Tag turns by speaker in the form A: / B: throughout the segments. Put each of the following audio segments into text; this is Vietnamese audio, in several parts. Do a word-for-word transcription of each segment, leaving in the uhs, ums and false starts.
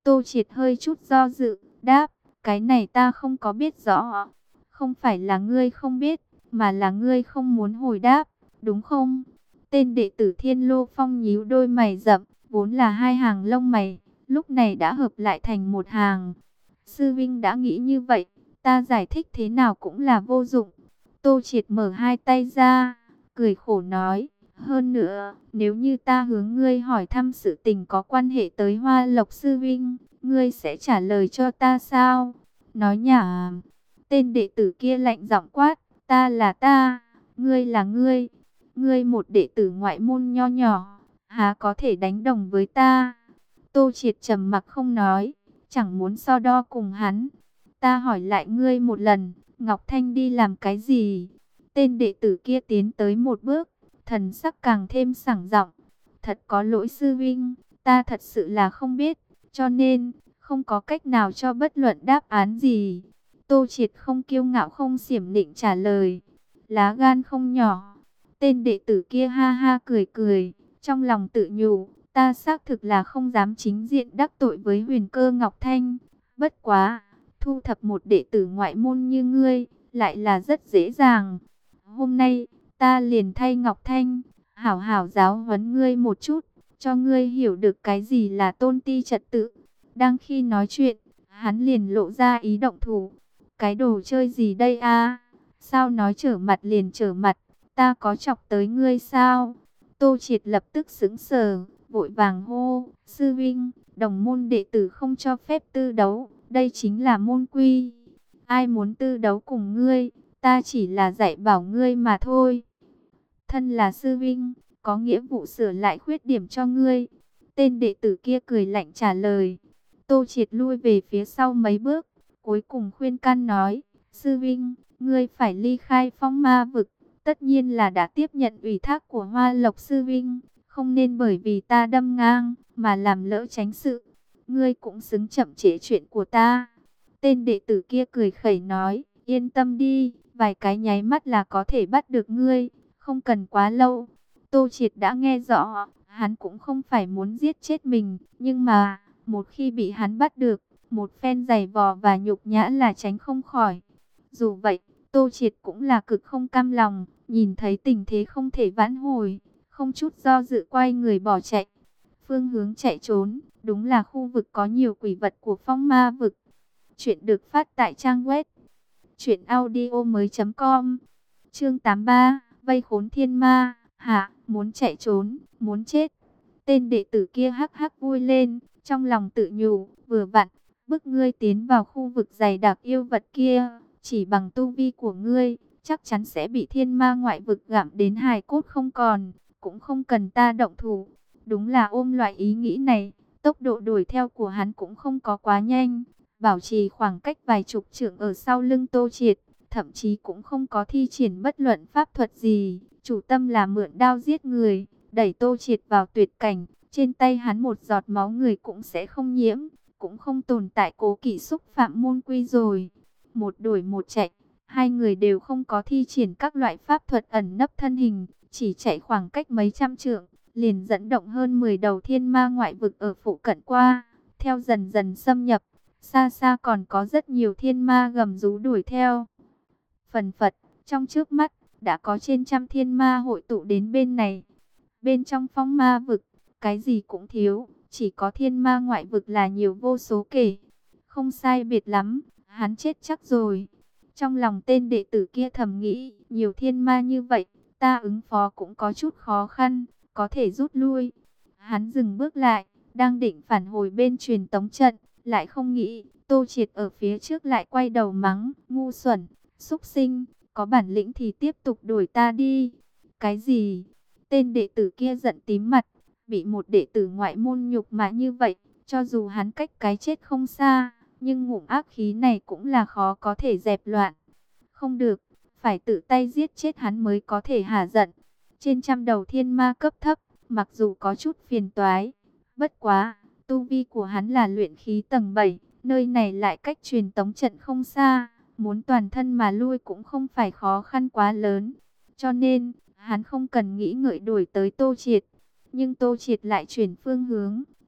A: Tô Triệt hơi chút do dự, đáp, cái này ta không có biết rõ. Không phải là ngươi không biết, mà là ngươi không muốn hồi đáp, đúng không? Tên đệ tử Thiên Lô Phong nhíu đôi mày rậm, vốn là hai hàng lông mày, lúc này đã hợp lại thành một hàng. Sư Vinh đã nghĩ như vậy, ta giải thích thế nào cũng là vô dụng. Tô Triệt mở hai tay ra, cười khổ nói, hơn nữa, nếu như ta hướng ngươi hỏi thăm sự tình có quan hệ tới Hoa Lộc Sư Vinh, ngươi sẽ trả lời cho ta sao? Nói nhảm. Tên đệ tử kia lạnh giọng quát, ta là ta, ngươi là ngươi. Ngươi một đệ tử ngoại môn nho nhỏ, há có thể đánh đồng với ta? Tô Triệt trầm mặc không nói, chẳng muốn so đo cùng hắn. Ta hỏi lại ngươi một lần, Ngọc Thanh đi làm cái gì? Tên đệ tử kia tiến tới một bước, thần sắc càng thêm sảng giọng. Thật có lỗi sư vinh, ta thật sự là không biết, cho nên không có cách nào cho bất luận đáp án gì. Tô Triệt không kiêu ngạo không xiểm nịnh trả lời, lá gan không nhỏ. Tên đệ tử kia ha ha cười cười, trong lòng tự nhủ, ta xác thực là không dám chính diện đắc tội với Huyền Cơ Ngọc Thanh. Bất quá, thu thập một đệ tử ngoại môn như ngươi, lại là rất dễ dàng. Hôm nay, ta liền thay Ngọc Thanh, hảo hảo giáo huấn ngươi một chút, cho ngươi hiểu được cái gì là tôn ti trật tự. Đang khi nói chuyện, hắn liền lộ ra ý động thủ. Cái đồ chơi gì đây a? Sao nói trở mặt liền trở mặt, ta có chọc tới ngươi sao? Tô Triệt lập tức sững sờ, vội vàng hô, sư vinh, đồng môn đệ tử không cho phép tư đấu, đây chính là môn quy. Ai muốn tư đấu cùng ngươi, ta chỉ là dạy bảo ngươi mà thôi. Thân là sư vinh, có nghĩa vụ sửa lại khuyết điểm cho ngươi. Tên đệ tử kia cười lạnh trả lời. Tô Triệt lui về phía sau mấy bước, cuối cùng khuyên can nói, sư vinh, ngươi phải ly khai phong ma vực. Tất nhiên là đã tiếp nhận ủy thác của Hoa Lộc Sư Vinh, không nên bởi vì ta đâm ngang, mà làm lỡ tránh sự. Ngươi cũng xứng chậm trễ chuyện của ta. Tên đệ tử kia cười khẩy nói, yên tâm đi, vài cái nháy mắt là có thể bắt được ngươi, không cần quá lâu. Tô Triệt đã nghe rõ, hắn cũng không phải muốn giết chết mình, nhưng mà, một khi bị hắn bắt được, một phen giày vò và nhục nhã là tránh không khỏi. Dù vậy, Tô Triệt cũng là cực không cam lòng, nhìn thấy tình thế không thể vãn hồi, không chút do dự quay người bỏ chạy. Phương hướng chạy trốn, đúng là khu vực có nhiều quỷ vật của phong ma vực. Chuyện được phát tại trang web truyện audio mới chấm com. Chương tám mươi ba, vây khốn thiên ma, hạ, muốn chạy trốn, muốn chết. Tên đệ tử kia hắc hắc vui lên, trong lòng tự nhủ, vừa vặn, bức ngươi tiến vào khu vực dày đặc yêu vật kia, chỉ bằng tu vi của ngươi, chắc chắn sẽ bị thiên ma ngoại vực gặm đến hài cốt không còn, cũng không cần ta động thủ. Đúng là ôm loại ý nghĩ này, tốc độ đuổi theo của hắn cũng không có quá nhanh, bảo trì khoảng cách vài chục trượng ở sau lưng Tô Triệt, thậm chí cũng không có thi triển bất luận pháp thuật gì, chủ tâm là mượn đao giết người, đẩy Tô Triệt vào tuyệt cảnh, trên tay hắn một giọt máu người cũng sẽ không nhiễm, cũng không tồn tại cố kỵ xúc phạm môn quy rồi. Một đuổi một chạy, hai người đều không có thi triển các loại pháp thuật ẩn nấp thân hình, chỉ chạy khoảng cách mấy trăm trượng, liền dẫn động hơn mười đầu thiên ma ngoại vực ở phụ cận qua, theo dần dần xâm nhập, xa xa còn có rất nhiều thiên ma gầm rú đuổi theo. Phần phật, trong trước mắt, đã có trên trăm thiên ma hội tụ đến bên này. Bên trong phong ma vực, cái gì cũng thiếu, chỉ có thiên ma ngoại vực là nhiều vô số kể. Không sai biệt lắm, hắn chết chắc rồi. Trong lòng tên đệ tử kia thầm nghĩ, nhiều thiên ma như vậy, ta ứng phó cũng có chút khó khăn, có thể rút lui. Hắn dừng bước lại, đang định phản hồi bên truyền tống trận, lại không nghĩ, Tô Triệt ở phía trước lại quay đầu mắng, ngu xuẩn, xúc sinh, có bản lĩnh thì tiếp tục đuổi ta đi. Cái gì? Tên đệ tử kia giận tím mặt, bị một đệ tử ngoại môn nhục mạ như vậy, cho dù hắn cách cái chết không xa, nhưng ngụm ác khí này cũng là khó có thể dẹp loạn. Không được, phải tự tay giết chết hắn mới có thể hả giận. Trên trăm đầu thiên ma cấp thấp, mặc dù có chút phiền toái, bất quá, tu vi của hắn là luyện khí tầng bảy, nơi này lại cách truyền tống trận không xa, muốn toàn thân mà lui cũng không phải khó khăn quá lớn. Cho nên, hắn không cần nghĩ ngợi đuổi tới Tô Triệt. Nhưng Tô Triệt lại chuyển phương hướng,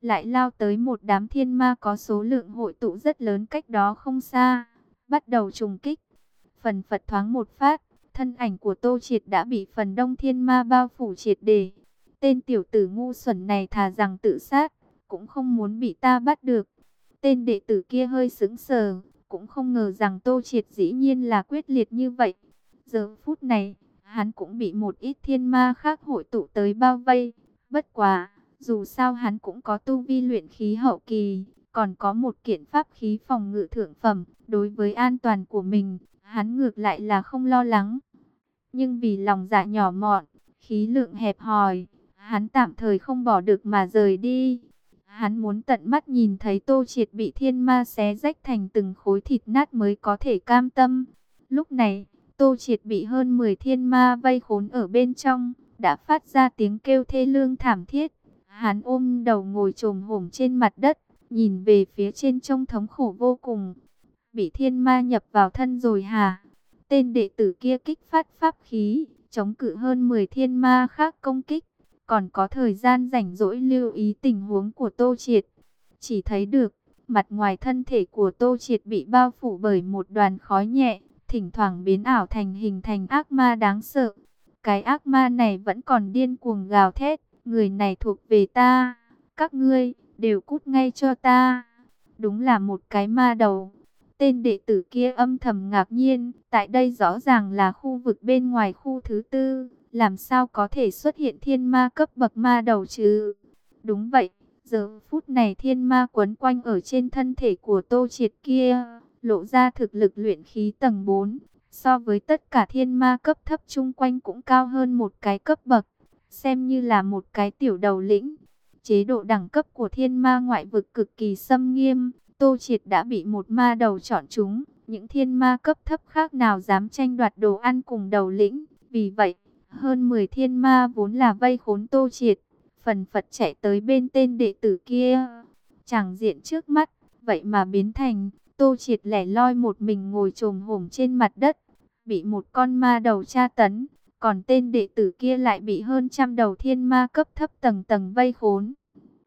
A: lại lao tới một đám thiên ma có số lượng hội tụ rất lớn cách đó không xa, bắt đầu trùng kích. Phần phật thoáng một phát, thân ảnh của Tô Triệt đã bị phần đông thiên ma bao phủ triệt để. Tên tiểu tử ngu xuẩn này thà rằng tự sát, cũng không muốn bị ta bắt được. Tên đệ tử kia hơi sững sờ, cũng không ngờ rằng Tô Triệt dĩ nhiên là quyết liệt như vậy. Giờ phút này, hắn cũng bị một ít thiên ma khác hội tụ tới bao vây. Bất quá, dù sao hắn cũng có tu vi luyện khí hậu kỳ, còn có một kiện pháp khí phòng ngự thượng phẩm. Đối với an toàn của mình, hắn ngược lại là không lo lắng. Nhưng vì lòng dạ nhỏ mọn, khí lượng hẹp hòi, hắn tạm thời không bỏ được mà rời đi. Hắn muốn tận mắt nhìn thấy Tô Triệt bị thiên ma xé rách thành từng khối thịt nát mới có thể cam tâm. Lúc này, Tô Triệt bị hơn mười thiên ma vây khốn ở bên trong, đã phát ra tiếng kêu thê lương thảm thiết. Hắn ôm đầu ngồi chồm hổm trên mặt đất, nhìn về phía trên trông thống khổ vô cùng. Bị thiên ma nhập vào thân rồi hả? Tên đệ tử kia kích phát pháp khí, chống cự hơn mười thiên ma khác công kích. Còn có thời gian rảnh rỗi lưu ý tình huống của Tô Triệt. Chỉ thấy được, mặt ngoài thân thể của Tô Triệt bị bao phủ bởi một đoàn khói nhẹ, thỉnh thoảng biến ảo thành hình thành ác ma đáng sợ. Cái ác ma này vẫn còn điên cuồng gào thét, người này thuộc về ta, các ngươi đều cút ngay cho ta. Đúng là một cái ma đầu. Tên đệ tử kia âm thầm ngạc nhiên, tại đây rõ ràng là khu vực bên ngoài khu thứ tư, làm sao có thể xuất hiện thiên ma cấp bậc ma đầu chứ? Đúng vậy, giờ phút này thiên ma quấn quanh ở trên thân thể của Tô Triệt kia, lộ ra thực lực luyện khí tầng bốn, so với tất cả thiên ma cấp thấp chung quanh cũng cao hơn một cái cấp bậc, xem như là một cái tiểu đầu lĩnh. Chế độ đẳng cấp của thiên ma ngoại vực cực kỳ xâm nghiêm, Tô Triệt đã bị một ma đầu chọn chúng, những thiên ma cấp thấp khác nào dám tranh đoạt đồ ăn cùng đầu lĩnh. Vì vậy, hơn mười thiên ma vốn là vây khốn Tô Triệt, phần phật chạy tới bên tên đệ tử kia. Tràng diện trước mắt, vậy mà biến thành Tô Triệt lẻ loi một mình ngồi chồm hổm trên mặt đất, bị một con ma đầu tra tấn, còn tên đệ tử kia lại bị hơn trăm đầu thiên ma cấp thấp tầng tầng vây khốn.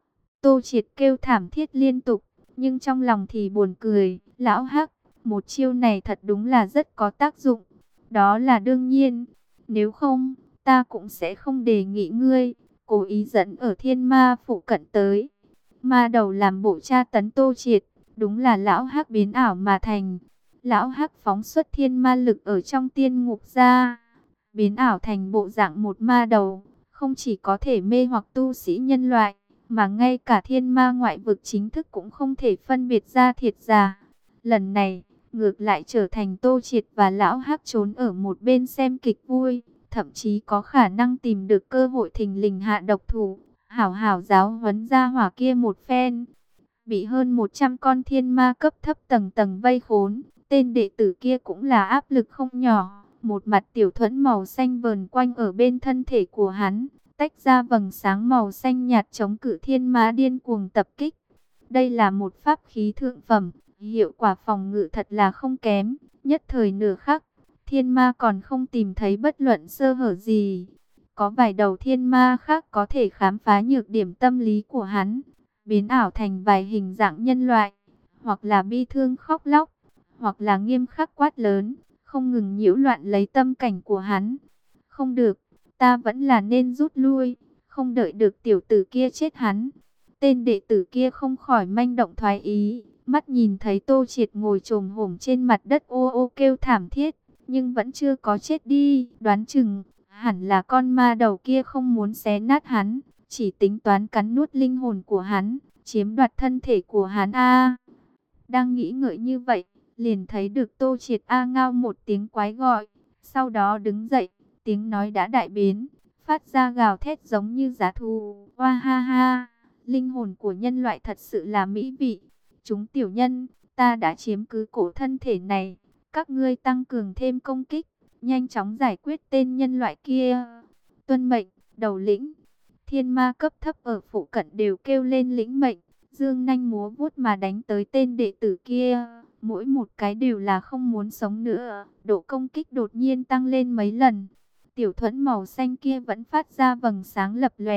A: Tô Triệt kêu thảm thiết liên tục, nhưng trong lòng thì buồn cười. Lão Hắc, một chiêu này thật đúng là rất có tác dụng. Đó là đương nhiên, nếu không, ta cũng sẽ không đề nghị ngươi cố ý dẫn ở thiên ma phụ cận tới. Ma đầu làm bộ tra tấn Tô Triệt, đúng là lão Hắc biến ảo mà thành. Lão Hắc phóng xuất thiên ma lực ở trong tiên ngục ra, biến ảo thành bộ dạng một ma đầu, không chỉ có thể mê hoặc tu sĩ nhân loại, mà ngay cả thiên ma ngoại vực chính thức cũng không thể phân biệt ra thiệt giả. Lần này, ngược lại trở thành Tô Triệt và lão Hắc trốn ở một bên xem kịch vui, thậm chí có khả năng tìm được cơ hội thình lình hạ độc thủ, hảo hảo giáo huấn gia hỏa kia một phen. Bị hơn một trăm con thiên ma cấp thấp tầng tầng vây khốn, tên đệ tử kia cũng là áp lực không nhỏ. Một mặt tiểu thuẫn màu xanh vờn quanh ở bên thân thể của hắn, tách ra vầng sáng màu xanh nhạt chống cự thiên ma điên cuồng tập kích. Đây là một pháp khí thượng phẩm, hiệu quả phòng ngự thật là không kém. Nhất thời nửa khắc, thiên ma còn không tìm thấy bất luận sơ hở gì. Có vài đầu thiên ma khác có thể khám phá nhược điểm tâm lý của hắn, biến ảo thành vài hình dạng nhân loại, hoặc là bi thương khóc lóc, hoặc là nghiêm khắc quát lớn, không ngừng nhiễu loạn lấy tâm cảnh của hắn. Không được, ta vẫn là nên rút lui, không đợi được tiểu tử kia chết hắn. Tên đệ tử kia không khỏi manh động thoái ý, mắt nhìn thấy Tô Triệt ngồi chồm hổm trên mặt đất ô ô kêu thảm thiết, nhưng vẫn chưa có chết đi. Đoán chừng, hẳn là con ma đầu kia không muốn xé nát hắn, chỉ tính toán cắn nuốt linh hồn của hắn, chiếm đoạt thân thể của hắn a. Đang nghĩ ngợi như vậy, liền thấy được Tô Triệt a ngao một tiếng quái gọi, sau đó đứng dậy, tiếng nói đã đại biến, phát ra gào thét giống như giá thú. Oa ha ha, linh hồn của nhân loại thật sự là mỹ vị. Chúng tiểu nhân, ta đã chiếm cứ cổ thân thể này, các ngươi tăng cường thêm công kích, nhanh chóng giải quyết tên nhân loại kia. Tuân mệnh, đầu lĩnh. Thiên ma cấp thấp ở phụ cận đều kêu lên lĩnh mệnh, dương nanh múa vuốt mà đánh tới tên đệ tử kia. Mỗi một cái đều là không muốn sống nữa, độ công kích đột nhiên tăng lên mấy lần. Tiểu thuẫn màu xanh kia vẫn phát ra vầng sáng lập lòe,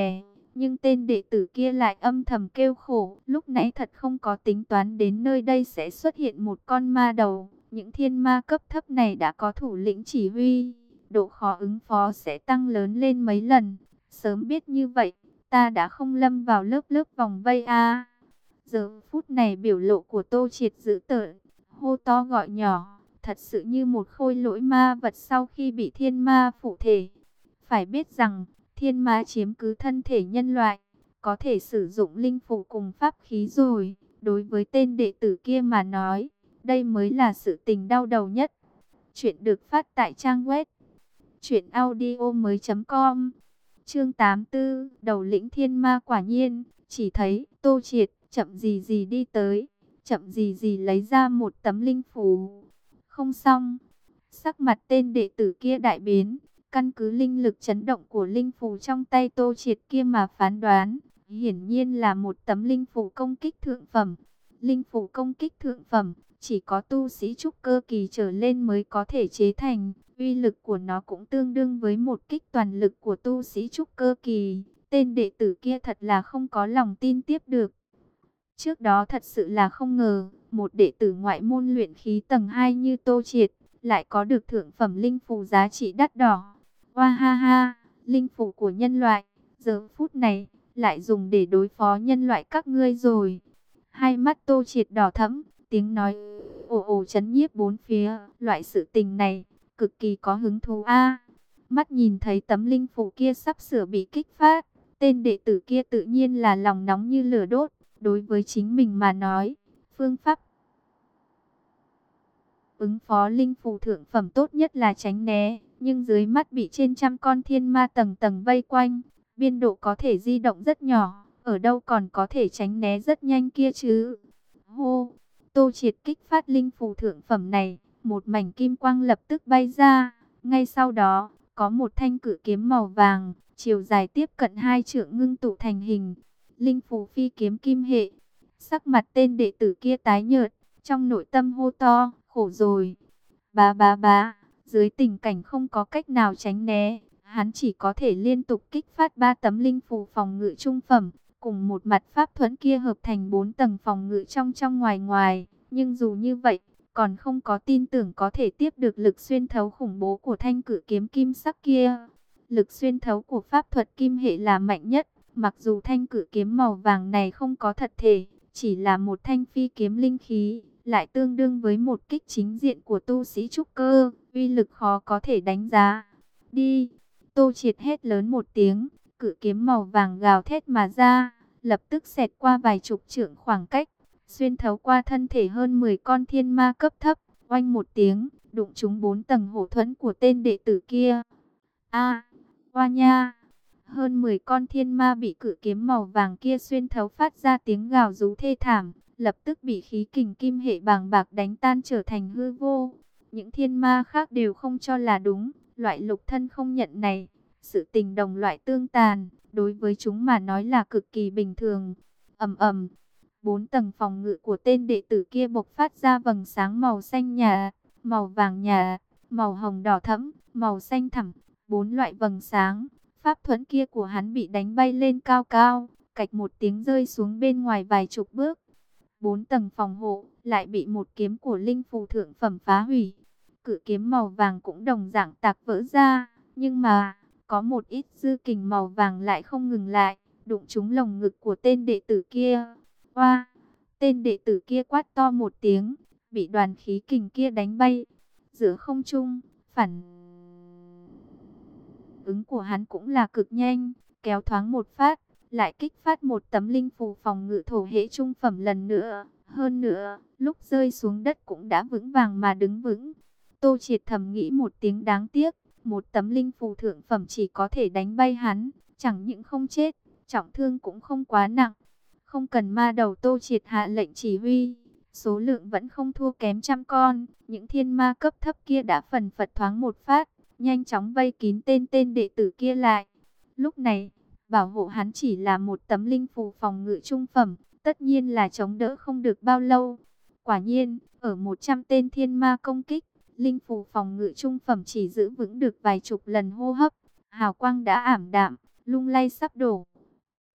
A: Nhưng tên đệ tử kia lại âm thầm kêu khổ, lúc nãy thật không có tính toán đến nơi đây sẽ xuất hiện một con ma đầu. Những thiên ma cấp thấp này đã có thủ lĩnh chỉ huy, độ khó ứng phó sẽ tăng lớn lên mấy lần. Sớm biết như vậy, ta đã không lâm vào lớp lớp vòng vây a. Giờ phút này biểu lộ của Tô Triệt dữ tợn, hô to gọi nhỏ, thật sự như một khôi lỗi ma vật sau khi bị thiên ma phụ thể. Phải biết rằng, thiên ma chiếm cứ thân thể nhân loại, có thể sử dụng linh phủ cùng pháp khí rồi. Đối với tên đệ tử kia mà nói, đây mới là sự tình đau đầu nhất. Chuyện được phát tại trang web truyện audio mới chấm com. Chương tám mươi tư, đầu lĩnh thiên ma. Quả nhiên, chỉ thấy Tô Triệt chậm gì gì đi tới, chậm gì gì lấy ra một tấm linh phù. Không xong, sắc mặt tên đệ tử kia đại biến, căn cứ linh lực chấn động của linh phù trong tay Tô Triệt kia mà phán đoán, hiển nhiên là một tấm linh phù công kích thượng phẩm. Linh phù công kích thượng phẩm, chỉ có tu sĩ trúc cơ kỳ trở lên mới có thể chế thành, uy lực của nó cũng tương đương với một kích toàn lực của tu sĩ trúc cơ kỳ. Tên đệ tử kia thật là không có lòng tin tiếp được. Trước đó thật sự là không ngờ, một đệ tử ngoại môn luyện khí tầng hai như Tô Triệt, lại có được thượng phẩm linh phù giá trị đắt đỏ. Hoa ha ha, linh phù của nhân loại, giờ phút này, lại dùng để đối phó nhân loại các ngươi rồi. Hai mắt Tô Triệt đỏ thẫm, tiếng nói ồ ồ chấn nhiếp bốn phía, loại sự tình này, cực kỳ có hứng thú a. Mắt nhìn thấy tấm linh phù kia sắp sửa bị kích phát, tên đệ tử kia tự nhiên là lòng nóng như lửa đốt. Đối với chính mình mà nói, phương pháp ứng phó linh phù thượng phẩm tốt nhất là tránh né, nhưng dưới mắt bị trên trăm con thiên ma tầng tầng vây quanh, biên độ có thể di động rất nhỏ, ở đâu còn có thể tránh né rất nhanh kia chứ. Hô, Tô Triệt kích phát linh phù thượng phẩm này, một mảnh kim quang lập tức bay ra, ngay sau đó, có một thanh cự kiếm màu vàng, chiều dài tiếp cận hai trượng ngưng tụ thành hình. Linh phù phi kiếm kim hệ. Sắc mặt tên đệ tử kia tái nhợt, trong nội tâm hô to, khổ rồi. Bá bá bá, dưới tình cảnh không có cách nào tránh né, hắn chỉ có thể liên tục kích phát ba tấm linh phù phòng ngự trung phẩm, cùng một mặt pháp thuẫn kia hợp thành bốn tầng phòng ngự trong trong ngoài ngoài. Nhưng dù như vậy, còn không có tin tưởng có thể tiếp được lực xuyên thấu khủng bố của thanh cự kiếm kim sắc kia. Lực xuyên thấu của pháp thuật kim hệ là mạnh nhất. Mặc dù thanh cự kiếm màu vàng này không có thật thể, chỉ là một thanh phi kiếm linh khí, lại tương đương với một kích chính diện của tu sĩ trúc cơ, uy lực khó có thể đánh giá. Đi! Tô Triệt hét lớn một tiếng, cự kiếm màu vàng gào thét mà ra, lập tức xẹt qua vài chục trượng khoảng cách, xuyên thấu qua thân thể hơn mười con thiên ma cấp thấp, oanh một tiếng, đụng trúng bốn tầng hộ thuẫn của tên đệ tử kia. A, hoa nha! Hơn mười con thiên ma bị cự kiếm màu vàng kia xuyên thấu phát ra tiếng gào rú thê thảm, lập tức bị khí kình kim hệ bàng bạc đánh tan trở thành hư vô. Những thiên ma khác đều không cho là đúng, loại lục thân không nhận này, sự tình đồng loại tương tàn, đối với chúng mà nói là cực kỳ bình thường. Ầm ầm, bốn tầng phòng ngự của tên đệ tử kia bộc phát ra vầng sáng màu xanh nhạt, màu vàng nhạt, màu hồng đỏ thẫm, màu xanh thẳm, bốn loại vầng sáng. Pháp thuẫn kia của hắn bị đánh bay lên cao cao, cạch một tiếng rơi xuống bên ngoài vài chục bước. Bốn tầng phòng hộ lại bị một kiếm của linh phù thượng phẩm phá hủy. Cự kiếm màu vàng cũng đồng dạng tạc vỡ ra, nhưng mà có một ít dư kình màu vàng lại không ngừng lại, đụng trúng lồng ngực của tên đệ tử kia. Oa! Tên đệ tử kia quát to một tiếng, bị đoàn khí kình kia đánh bay giữa không trung. Phản ứng của hắn cũng là cực nhanh, kéo thoáng một phát, lại kích phát một tấm linh phù phòng ngự thổ hệ trung phẩm lần nữa. Hơn nữa, lúc rơi xuống đất cũng đã vững vàng mà đứng vững. Tô Triệt thầm nghĩ một tiếng đáng tiếc, một tấm linh phù thượng phẩm chỉ có thể đánh bay hắn, chẳng những không chết, trọng thương cũng không quá nặng. Không cần ma đầu, Tô Triệt hạ lệnh chỉ huy, số lượng vẫn không thua kém trăm con, những thiên ma cấp thấp kia đã phần phật thoáng một phát, nhanh chóng vây kín tên tên đệ tử kia lại. Lúc này, bảo hộ hắn chỉ là một tấm linh phù phòng ngự trung phẩm, tất nhiên là chống đỡ không được bao lâu. Quả nhiên, ở một trăm tên thiên ma công kích, linh phù phòng ngự trung phẩm chỉ giữ vững được vài chục lần hô hấp, hào quang đã ảm đạm, lung lay sắp đổ.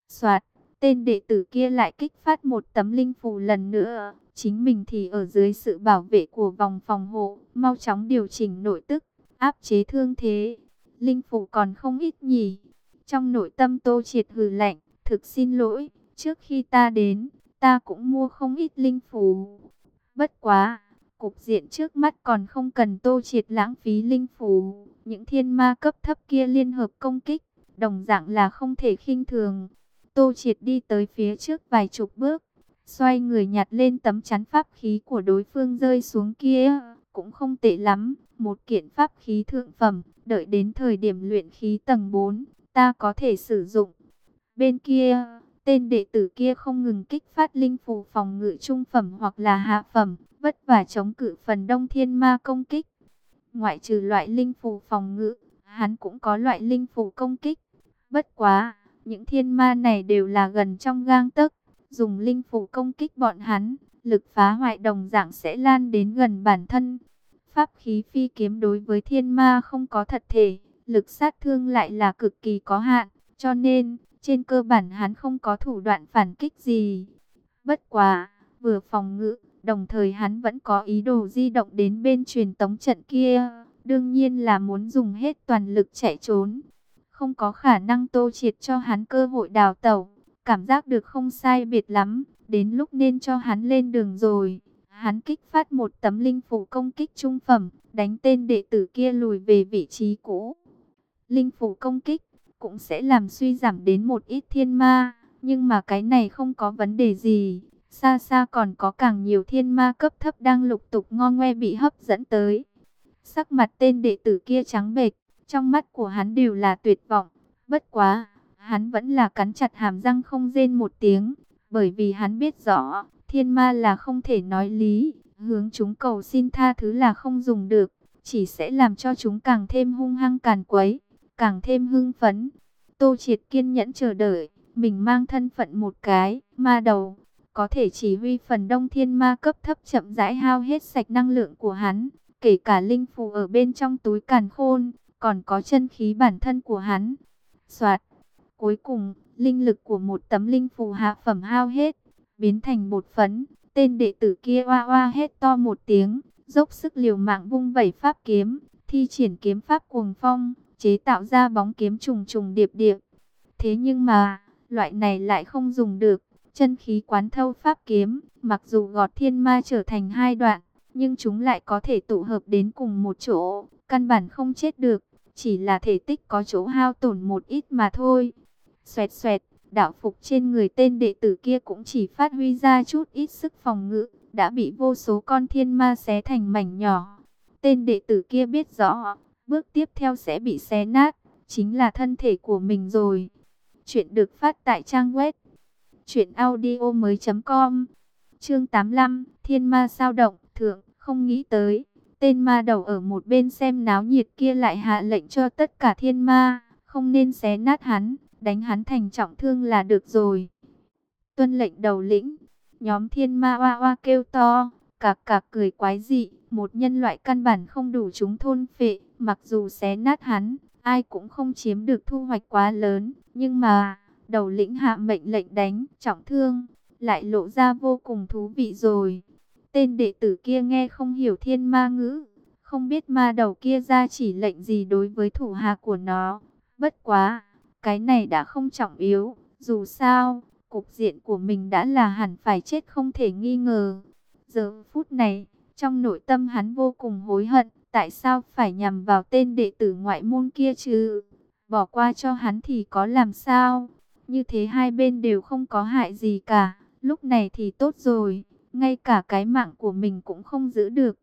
A: Soạt, tên đệ tử kia lại kích phát một tấm linh phù lần nữa. Chính mình thì ở dưới sự bảo vệ của vòng phòng hộ, mau chóng điều chỉnh nội tức, áp chế thương thế. Linh phù còn không ít nhỉ. Trong nội tâm Tô Triệt hừ lạnh, thực xin lỗi, trước khi ta đến, ta cũng mua không ít linh phù. Bất quá, cục diện trước mắt còn không cần Tô Triệt lãng phí linh phù. Những thiên ma cấp thấp kia liên hợp công kích, đồng dạng là không thể khinh thường. Tô Triệt đi tới phía trước vài chục bước, xoay người nhặt lên tấm chắn pháp khí của đối phương rơi xuống kia. Cũng không tệ lắm, một kiện pháp khí thượng phẩm, đợi đến thời điểm luyện khí tầng bốn, ta có thể sử dụng. Bên kia, tên đệ tử kia không ngừng kích phát linh phù phòng ngự trung phẩm hoặc là hạ phẩm, vất vả chống cự phần đông thiên ma công kích. Ngoại trừ loại linh phù phòng ngự, hắn cũng có loại linh phù công kích. Bất quá, những thiên ma này đều là gần trong gang tấc, dùng linh phù công kích bọn hắn, lực phá hoại đồng dạng sẽ lan đến gần bản thân. Pháp khí phi kiếm đối với thiên ma không có thật thể, lực sát thương lại là cực kỳ có hạn, cho nên trên cơ bản hắn không có thủ đoạn phản kích gì. Bất quá, vừa phòng ngự, đồng thời hắn vẫn có ý đồ di động đến bên truyền tống trận kia, đương nhiên là muốn dùng hết toàn lực chạy trốn. Không có khả năng Tô Triệt cho hắn cơ hội đào tẩu, cảm giác được không sai biệt lắm, đến lúc nên cho hắn lên đường rồi. Hắn kích phát một tấm linh phù công kích trung phẩm, đánh tên đệ tử kia lùi về vị trí cũ. Linh phù công kích cũng sẽ làm suy giảm đến một ít thiên ma, nhưng mà cái này không có vấn đề gì. Xa xa còn có càng nhiều thiên ma cấp thấp đang lục tục ngo ngoe bị hấp dẫn tới. Sắc mặt tên đệ tử kia trắng bệch, trong mắt của hắn đều là tuyệt vọng. Bất quá, hắn vẫn là cắn chặt hàm răng không rên một tiếng, bởi vì hắn biết rõ, thiên ma là không thể nói lý, hướng chúng cầu xin tha thứ là không dùng được, chỉ sẽ làm cho chúng càng thêm hung hăng càn quấy, càng thêm hưng phấn. Tô Triệt kiên nhẫn chờ đợi, mình mang thân phận một cái ma đầu, có thể chỉ huy phần đông thiên ma cấp thấp chậm rãi hao hết sạch năng lượng của hắn, kể cả linh phù ở bên trong túi càn khôn, còn có chân khí bản thân của hắn. Soạt, cuối cùng, linh lực của một tấm linh phù hạ phẩm hao hết, biến thành bột phấn. Tên đệ tử kia oa oa hét to một tiếng, dốc sức liều mạng vung vẩy pháp kiếm, thi triển kiếm pháp cuồng phong, chế tạo ra bóng kiếm trùng trùng điệp điệp. Thế nhưng mà, loại này lại không dùng được, chân khí quán thâu pháp kiếm, mặc dù gọt thiên ma trở thành hai đoạn, nhưng chúng lại có thể tụ hợp đến cùng một chỗ, căn bản không chết được, chỉ là thể tích có chỗ hao tổn một ít mà thôi. Xoẹt xoẹt, đạo phục trên người tên đệ tử kia cũng chỉ phát huy ra chút ít sức phòng ngự, đã bị vô số con thiên ma xé thành mảnh nhỏ. Tên đệ tử kia biết rõ, bước tiếp theo sẽ bị xé nát, chính là thân thể của mình rồi. Chuyện được phát tại trang web truyện audio mới chấm com. Chương tám mươi lăm, Thiên Ma sao động, thượng, không nghĩ tới, tên ma đầu ở một bên xem náo nhiệt kia lại hạ lệnh cho tất cả thiên ma, không nên xé nát hắn, đánh hắn thành trọng thương là được rồi. Tuân lệnh đầu lĩnh, nhóm thiên ma oa oa kêu to, cạc cạc cười quái dị, một nhân loại căn bản không đủ chúng thôn phệ, mặc dù xé nát hắn, ai cũng không chiếm được thu hoạch quá lớn, nhưng mà, đầu lĩnh hạ mệnh lệnh đánh, trọng thương, lại lộ ra vô cùng thú vị rồi. Tên đệ tử kia nghe không hiểu thiên ma ngữ, không biết ma đầu kia ra chỉ lệnh gì đối với thủ hạ của nó. Bất quá, cái này đã không trọng yếu, dù sao, cục diện của mình đã là hẳn phải chết không thể nghi ngờ. Giờ phút này, trong nội tâm hắn vô cùng hối hận, tại sao phải nhằm vào tên đệ tử ngoại môn kia chứ? Bỏ qua cho hắn thì có làm sao? Như thế hai bên đều không có hại gì cả, lúc này thì tốt rồi, ngay cả cái mạng của mình cũng không giữ được.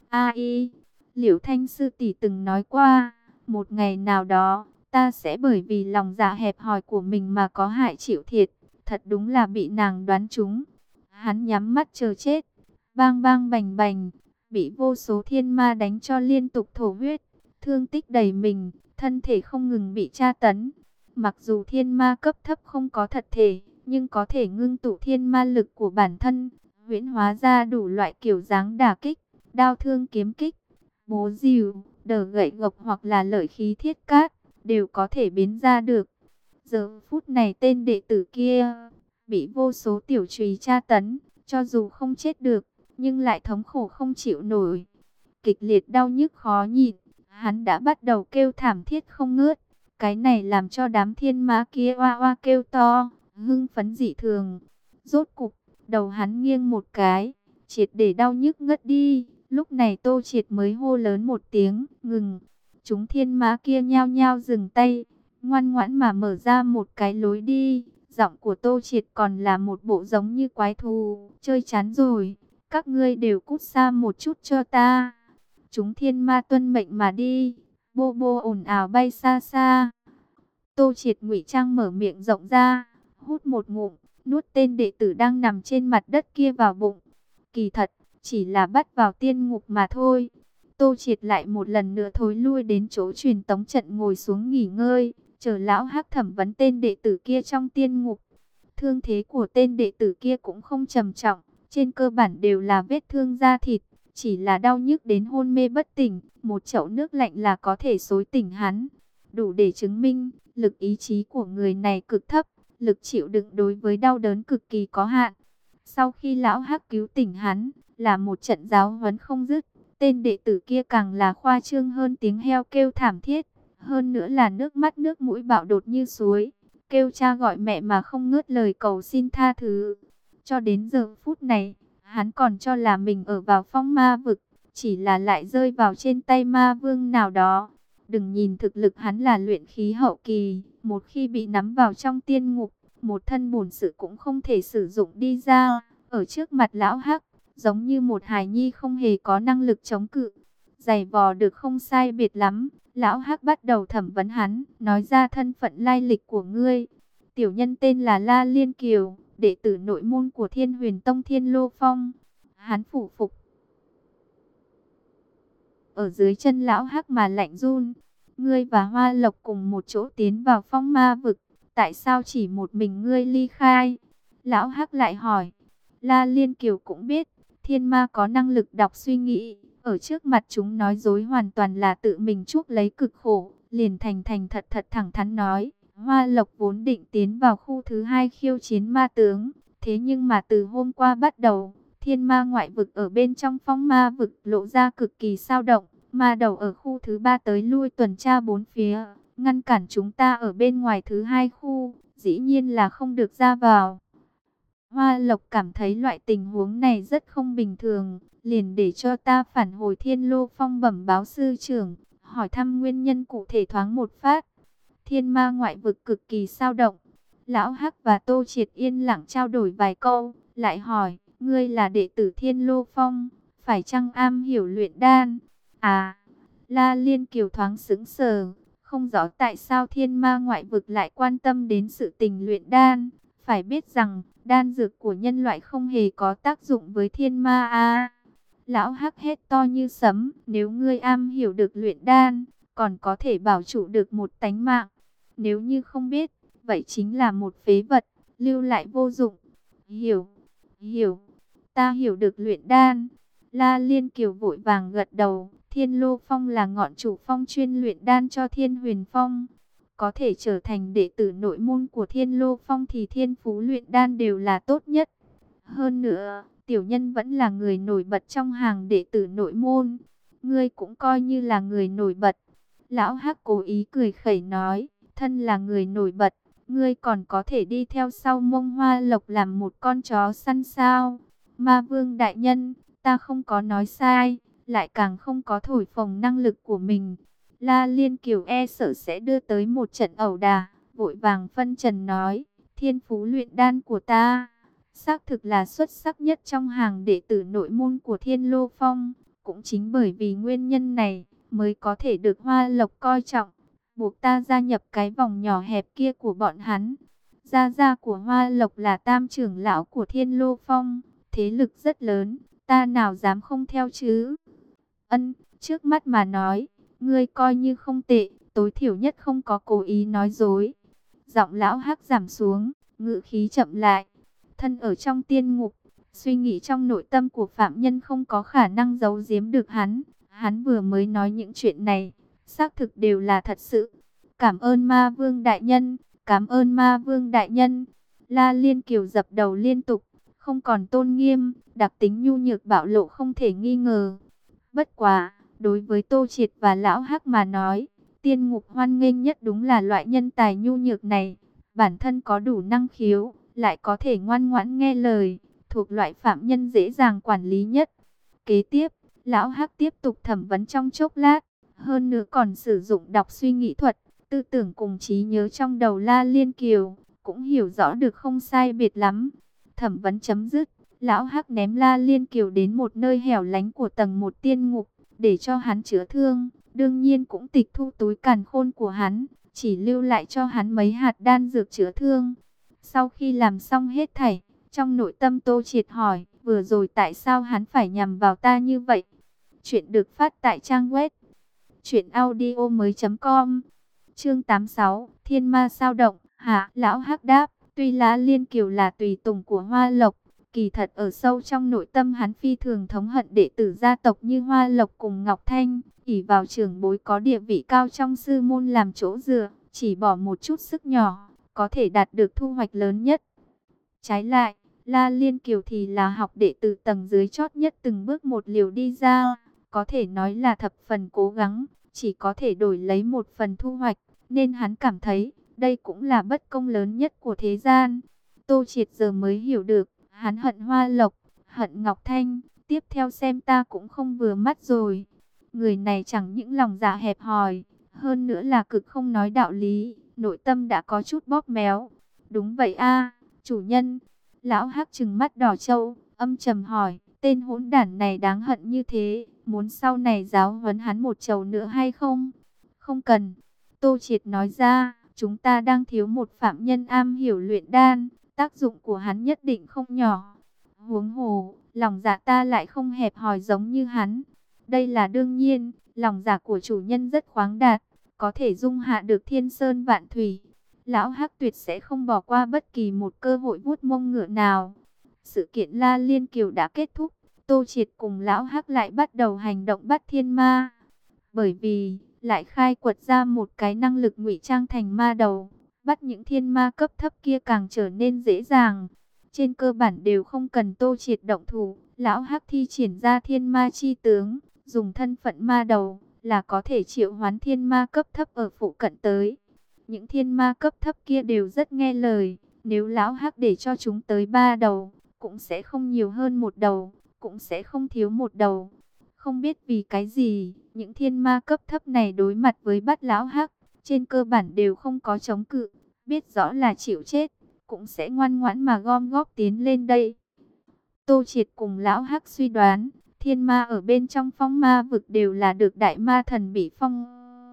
A: Ai, Liễu Thanh sư tỷ từng nói qua, một ngày nào đó, ta sẽ bởi vì lòng dạ hẹp hòi của mình mà có hại chịu thiệt, thật đúng là bị nàng đoán trúng. Hắn nhắm mắt chờ chết, bang bang bành bành, bị vô số thiên ma đánh cho liên tục thổ huyết, thương tích đầy mình, thân thể không ngừng bị tra tấn. Mặc dù thiên ma cấp thấp không có thật thể, nhưng có thể ngưng tụ thiên ma lực của bản thân, huyễn hóa ra đủ loại kiểu dáng đả kích, đao thương kiếm kích, bố rìu, đờ gậy gộc hoặc là lợi khí thiết cát, đều có thể biến ra được. Giờ phút này tên đệ tử kia bị vô số tiểu chùy tra tấn, cho dù không chết được, nhưng lại thống khổ không chịu nổi. Kịch liệt đau nhức khó nhịn, hắn đã bắt đầu kêu thảm thiết không ngớt. Cái này làm cho đám thiên ma kia oa oa kêu to, hưng phấn dị thường. Rốt cục, đầu hắn nghiêng một cái, triệt để đau nhức ngất đi. Lúc này Tô Triệt mới hô lớn một tiếng, ngừng. Chúng thiên ma kia nhao nhao dừng tay, ngoan ngoãn mà mở ra một cái lối đi. Giọng của Tô Triệt còn là một bộ giống như quái thú, chơi chán rồi, các ngươi đều cút xa một chút cho ta. Chúng thiên ma tuân mệnh mà đi, bô bô ồn ào bay xa xa. Tô Triệt ngụy trang mở miệng rộng ra, hút một ngụm, nuốt tên đệ tử đang nằm trên mặt đất kia vào bụng. Kỳ thật, chỉ là bắt vào tiên ngục mà thôi. Tô Triệt lại một lần nữa thối lui đến chỗ truyền tống trận ngồi xuống nghỉ ngơi, chờ lão Hắc thẩm vấn tên đệ tử kia trong tiên ngục. Thương thế của tên đệ tử kia cũng không trầm trọng, trên cơ bản đều là vết thương da thịt, chỉ là đau nhức đến hôn mê bất tỉnh, một chậu nước lạnh là có thể xối tỉnh hắn. Đủ để chứng minh, lực ý chí của người này cực thấp, lực chịu đựng đối với đau đớn cực kỳ có hạn. Sau khi lão Hắc cứu tỉnh hắn, là một trận giáo huấn không dứt, tên đệ tử kia càng là khoa trương hơn tiếng heo kêu thảm thiết, hơn nữa là nước mắt nước mũi bạo đột như suối, kêu cha gọi mẹ mà không ngớt lời cầu xin tha thứ. Cho đến giờ phút này, hắn còn cho là mình ở vào phong ma vực, chỉ là lại rơi vào trên tay ma vương nào đó. Đừng nhìn thực lực hắn là luyện khí hậu kỳ, một khi bị nắm vào trong tiên ngục, một thân bổn sự cũng không thể sử dụng đi ra. Ở trước mặt lão Hắc, giống như một hài nhi không hề có năng lực chống cự. Giày vò được không sai biệt lắm, lão Hắc bắt đầu thẩm vấn hắn, nói ra thân phận lai lịch của ngươi. Tiểu nhân tên là La Liên Kiều, đệ tử nội môn của Thiên Huyền Tông Thiên Lô Phong. Hắn phủ phục ở dưới chân lão Hắc mà lạnh run. Ngươi và Hoa Lộc cùng một chỗ tiến vào phong ma vực, tại sao chỉ một mình ngươi ly khai? Lão Hắc lại hỏi. La Liên Kiều cũng biết, thiên ma có năng lực đọc suy nghĩ, ở trước mặt chúng nói dối hoàn toàn là tự mình chuốc lấy cực khổ, liền thành thành thật thật thẳng thắn nói. Hoa Lộc vốn định tiến vào khu thứ hai khiêu chiến ma tướng, thế nhưng mà từ hôm qua bắt đầu, thiên ma ngoại vực ở bên trong phong ma vực lộ ra cực kỳ sao động, ma đầu ở khu thứ ba tới lui tuần tra bốn phía, ngăn cản chúng ta ở bên ngoài thứ hai khu, dĩ nhiên là không được ra vào. Hoa Lộc cảm thấy loại tình huống này rất không bình thường, liền để cho ta phản hồi Thiên Lô Phong bẩm báo sư trưởng, hỏi thăm nguyên nhân cụ thể thoáng một phát. Thiên ma ngoại vực cực kỳ sao động. Lão Hắc và Tô Triệt yên lặng trao đổi vài câu, lại hỏi, ngươi là đệ tử Thiên Lô Phong, phải chăng am hiểu luyện đan? À, La Liên Kiều thoáng sững sờ, không rõ tại sao thiên ma ngoại vực lại quan tâm đến sự tình luyện đan. Phải biết rằng, đan dược của nhân loại không hề có tác dụng với thiên ma a. Lão Hắc hét to như sấm, nếu ngươi am hiểu được luyện đan, còn có thể bảo trụ được một tánh mạng. Nếu như không biết, vậy chính là một phế vật, lưu lại vô dụng. Hiểu, hiểu, ta hiểu được luyện đan. La Liên Kiều vội vàng gật đầu, Thiên Lô Phong là ngọn chủ phong chuyên luyện đan cho Thiên Huyền Phong. Có thể trở thành đệ tử nội môn của Thiên Lô Phong thì thiên phú luyện đan đều là tốt nhất. Hơn nữa, tiểu nhân vẫn là người nổi bật trong hàng đệ tử nội môn. Ngươi cũng coi như là người nổi bật. Lão Hắc cố ý cười khẩy nói, thân là người nổi bật, ngươi còn có thể đi theo sau Mông Hoa Lộc làm một con chó săn sao? Ma Vương đại nhân, ta không có nói sai, lại càng không có thổi phồng năng lực của mình. La Liên Kiều e sợ sẽ đưa tới một trận ẩu đả, vội vàng phân trần nói, thiên phú luyện đan của ta, xác thực là xuất sắc nhất trong hàng đệ tử nội môn của Thiên Lô Phong. Cũng chính bởi vì nguyên nhân này, mới có thể được Hoa Lộc coi trọng, buộc ta gia nhập cái vòng nhỏ hẹp kia của bọn hắn. Gia gia của Hoa Lộc là tam trưởng lão của Thiên Lô Phong, thế lực rất lớn, ta nào dám không theo chứ. Ân, trước mắt mà nói, ngươi coi như không tệ, tối thiểu nhất không có cố ý nói dối. Giọng lão Hắc giảm xuống, ngữ khí chậm lại. Thân ở trong tiên ngục, suy nghĩ trong nội tâm của phạm nhân không có khả năng giấu giếm được hắn. Hắn vừa mới nói những chuyện này, xác thực đều là thật sự. Cảm ơn Ma Vương đại nhân, Cảm ơn ma vương đại nhân. La Liên Kiều dập đầu liên tục, không còn tôn nghiêm, đặc tính nhu nhược bạo lộ không thể nghi ngờ. Bất quá, đối với Tô Triệt và Lão Hắc mà nói, tiên ngục hoan nghênh nhất đúng là loại nhân tài nhu nhược này. Bản thân có đủ năng khiếu, lại có thể ngoan ngoãn nghe lời, thuộc loại phạm nhân dễ dàng quản lý nhất. Kế tiếp, Lão Hắc tiếp tục thẩm vấn trong chốc lát, hơn nữa còn sử dụng đọc suy nghĩ thuật, tư tưởng cùng trí nhớ trong đầu La Liên Kiều, cũng hiểu rõ được không sai biệt lắm. Thẩm vấn chấm dứt, Lão Hắc ném La Liên Kiều đến một nơi hẻo lánh của tầng một tiên ngục, để cho hắn chữa thương, đương nhiên cũng tịch thu túi càn khôn của hắn, chỉ lưu lại cho hắn mấy hạt đan dược chữa thương. Sau khi làm xong hết thảy, trong nội tâm Tô Triệt hỏi, vừa rồi tại sao hắn phải nhằm vào ta như vậy? Chuyện được phát tại trang web truyện audio mới.com. Chương tám mươi sáu, Thiên Ma sao động. Hạ, Lão Hắc đáp, tuy La Liên Kiều là tùy tùng của Hoa Lộc, kỳ thật ở sâu trong nội tâm hắn phi thường thống hận đệ tử gia tộc như Hoa Lộc cùng Ngọc Thanh, ỷ vào trưởng bối có địa vị cao trong sư môn làm chỗ dựa, chỉ bỏ một chút sức nhỏ, có thể đạt được thu hoạch lớn nhất. Trái lại, La Liên Kiều thì là học đệ tử tầng dưới chót nhất từng bước một liều đi ra, có thể nói là thập phần cố gắng, chỉ có thể đổi lấy một phần thu hoạch, nên hắn cảm thấy đây cũng là bất công lớn nhất của thế gian. Tô Triệt giờ mới hiểu được, hắn hận Hoa Lộc, hận Ngọc Thanh, tiếp theo xem ta cũng không vừa mắt rồi. Người này chẳng những lòng dạ hẹp hòi, hơn nữa là cực không nói đạo lý, nội tâm đã có chút bóp méo. Đúng vậy a, chủ nhân. Lão Hắc trừng mắt đỏ trâu, âm trầm hỏi, tên hỗn đản này đáng hận như thế, muốn sau này giáo huấn hắn một trầu nữa hay không? Không cần. Tô Triệt nói ra, chúng ta đang thiếu một phạm nhân am hiểu luyện đan, tác dụng của hắn nhất định không nhỏ. Huống hồ, lòng dạ ta lại không hẹp hòi giống như hắn. Đây là đương nhiên, lòng dạ của chủ nhân rất khoáng đạt, có thể dung hạ được thiên sơn vạn thủy. Lão Hắc tuyệt sẽ không bỏ qua bất kỳ một cơ hội vuốt mông ngựa nào. Sự kiện La Liên Kiều đã kết thúc, Tô Triệt cùng Lão Hắc lại bắt đầu hành động bắt thiên ma. Bởi vì, lại khai quật ra một cái năng lực ngụy trang thành ma đầu, bắt những thiên ma cấp thấp kia càng trở nên dễ dàng. Trên cơ bản đều không cần Tô Triệt động thủ, Lão Hắc thi triển ra thiên ma chi tướng, dùng thân phận ma đầu là có thể triệu hoán thiên ma cấp thấp ở phụ cận tới. Những thiên ma cấp thấp kia đều rất nghe lời, nếu Lão Hắc để cho chúng tới ba đầu, cũng sẽ không nhiều hơn một đầu, cũng sẽ không thiếu một đầu. Không biết vì cái gì, những thiên ma cấp thấp này đối mặt với bắt Lão Hắc, trên cơ bản đều không có chống cự, biết rõ là chịu chết, cũng sẽ ngoan ngoãn mà gom góp tiến lên đây. Tô Triệt cùng Lão Hắc suy đoán, thiên ma ở bên trong phong ma vực đều là được đại ma thần bị phong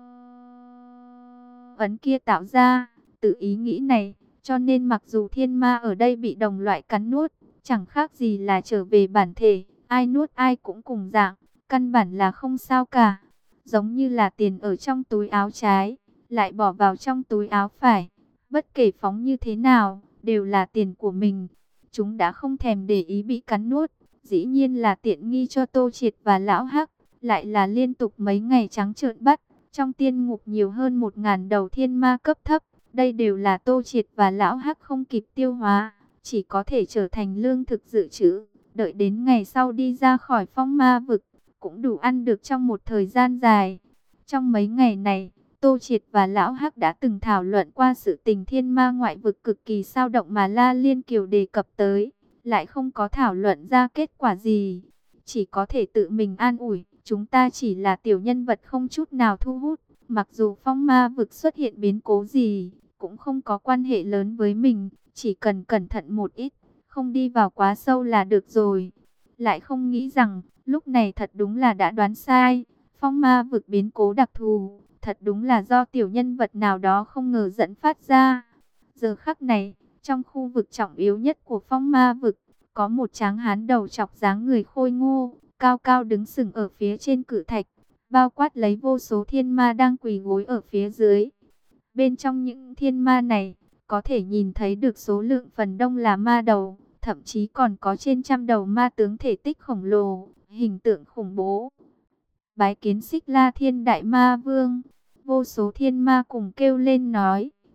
A: ấn kia tạo ra. Tự ý nghĩ này, cho nên mặc dù thiên ma ở đây bị đồng loại cắn nuốt, chẳng khác gì là trở về bản thể, ai nuốt ai cũng cùng dạng, căn bản là không sao cả. Giống như là tiền ở trong túi áo trái, lại bỏ vào trong túi áo phải, bất kể phóng như thế nào, đều là tiền của mình. Chúng đã không thèm để ý bị cắn nuốt, dĩ nhiên là tiện nghi cho Tô Triệt và Lão Hắc, lại là liên tục mấy ngày trắng trợn bắt. Trong tiên ngục nhiều hơn một ngàn đầu thiên ma cấp thấp, đây đều là Tô Triệt và Lão Hắc không kịp tiêu hóa, chỉ có thể trở thành lương thực dự trữ, đợi đến ngày sau đi ra khỏi phong ma vực, cũng đủ ăn được trong một thời gian dài. Trong mấy ngày này, Tô Triệt và Lão Hắc đã từng thảo luận qua sự tình thiên ma ngoại vực cực kỳ sao động mà La Liên Kiều đề cập tới, lại không có thảo luận ra kết quả gì, chỉ có thể tự mình an ủi. Chúng ta chỉ là tiểu nhân vật không chút nào thu hút, mặc dù phong ma vực xuất hiện biến cố gì, cũng không có quan hệ lớn với mình, chỉ cần cẩn thận một ít, không đi vào quá sâu là được rồi. Lại không nghĩ rằng, lúc này thật đúng là đã đoán sai, phong ma vực biến cố đặc thù, thật đúng là do tiểu nhân vật nào đó không ngờ dẫn phát ra. Giờ khắc này, trong khu vực trọng yếu nhất của phong ma vực, có một tráng hán đầu chọc dáng người khôi ngô, cao cao đứng sừng ở phía trên cự thạch, bao quát lấy vô số thiên ma đang quỳ gối ở phía dưới. Bên trong những thiên ma này, có thể nhìn thấy được số lượng phần đông là ma đầu, thậm chí còn có trên trăm đầu ma tướng thể tích khổng lồ, hình tượng khủng bố. Bái kiến Xích La Thiên Đại Ma Vương, vô số thiên ma cùng kêu lên nói.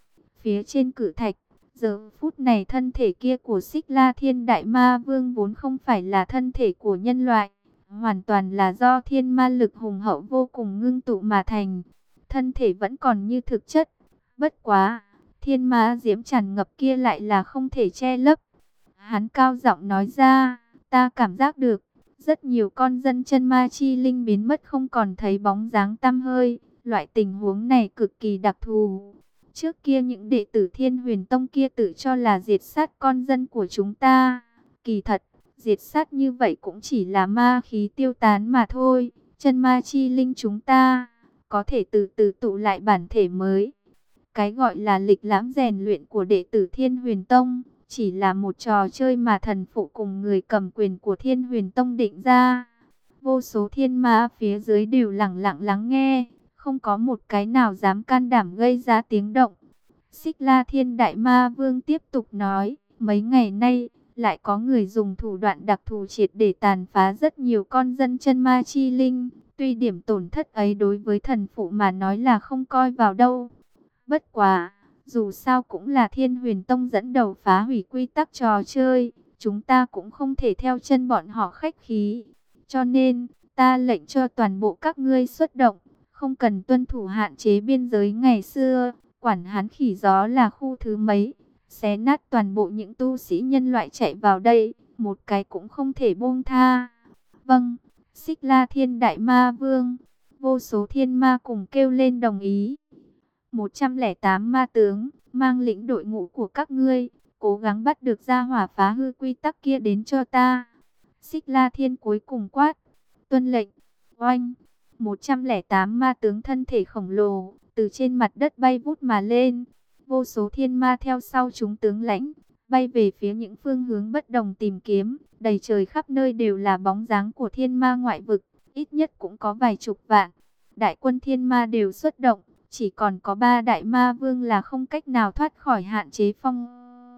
A: phía trên cự thạch. Giờ phút này thân thể kia của Xích La Thiên Đại Ma Vương vốn không phải là thân thể của nhân loại, hoàn toàn là do thiên ma lực hùng hậu vô cùng ngưng tụ mà thành. Thân thể vẫn còn như thực chất, bất quá, thiên ma diễm tràn ngập kia lại là không thể che lấp. Hắn cao giọng nói ra, ta cảm giác được, rất nhiều con dân chân ma chi linh biến mất không còn thấy bóng dáng tăm hơi. Loại tình huống này cực kỳ đặc thù. Trước kia những đệ tử Thiên Huyền Tông kia tự cho là diệt sát con dân của chúng ta. Kỳ thật, diệt sát như vậy cũng chỉ là ma khí tiêu tán mà thôi. Chân ma chi linh chúng ta có thể từ từ tụ lại bản thể mới. Cái gọi là lịch lãm rèn luyện của đệ tử Thiên Huyền Tông chỉ là một trò chơi mà thần phụ cùng người cầm quyền của Thiên Huyền Tông định ra. Vô số thiên ma phía dưới đều lặng lặng lắng nghe, không có một cái nào dám can đảm gây ra tiếng động. Xích La Thiên Đại Ma Vương tiếp tục nói, mấy ngày nay lại có người dùng thủ đoạn đặc thù triệt để tàn phá rất nhiều con dân chân ma chi linh. Tuy điểm tổn thất ấy đối với thần phụ mà nói là không coi vào đâu. Bất quá, dù sao cũng là Thiên Huyền Tông dẫn đầu phá hủy quy tắc trò chơi, chúng ta cũng không thể theo chân bọn họ khách khí. Cho nên, ta lệnh cho toàn bộ các ngươi xuất động, không cần tuân thủ hạn chế biên giới ngày xưa, quản hắn khỉ gió là khu thứ mấy, xé nát toàn bộ những tu sĩ nhân loại chạy vào đây, một cái cũng không thể buông tha. Vâng, Xích La Thiên Đại Ma Vương, vô số thiên ma cùng kêu lên đồng ý. một trăm lẻ tám ma tướng, mang lĩnh đội ngũ của các ngươi, cố gắng bắt được gia hỏa phá hư quy tắc kia đến cho ta. Xích La Thiên cuối cùng quát, tuân lệnh. Oanh, một trăm lẻ tám ma tướng thân thể khổng lồ, từ trên mặt đất bay vút mà lên. Vô số thiên ma theo sau chúng tướng lãnh, bay về phía những phương hướng bất đồng tìm kiếm. Đầy trời khắp nơi đều là bóng dáng của thiên ma ngoại vực, ít nhất cũng có vài chục vạn. Đại quân thiên ma đều xuất động, chỉ còn có ba đại ma vương là không cách nào thoát khỏi hạn chế phong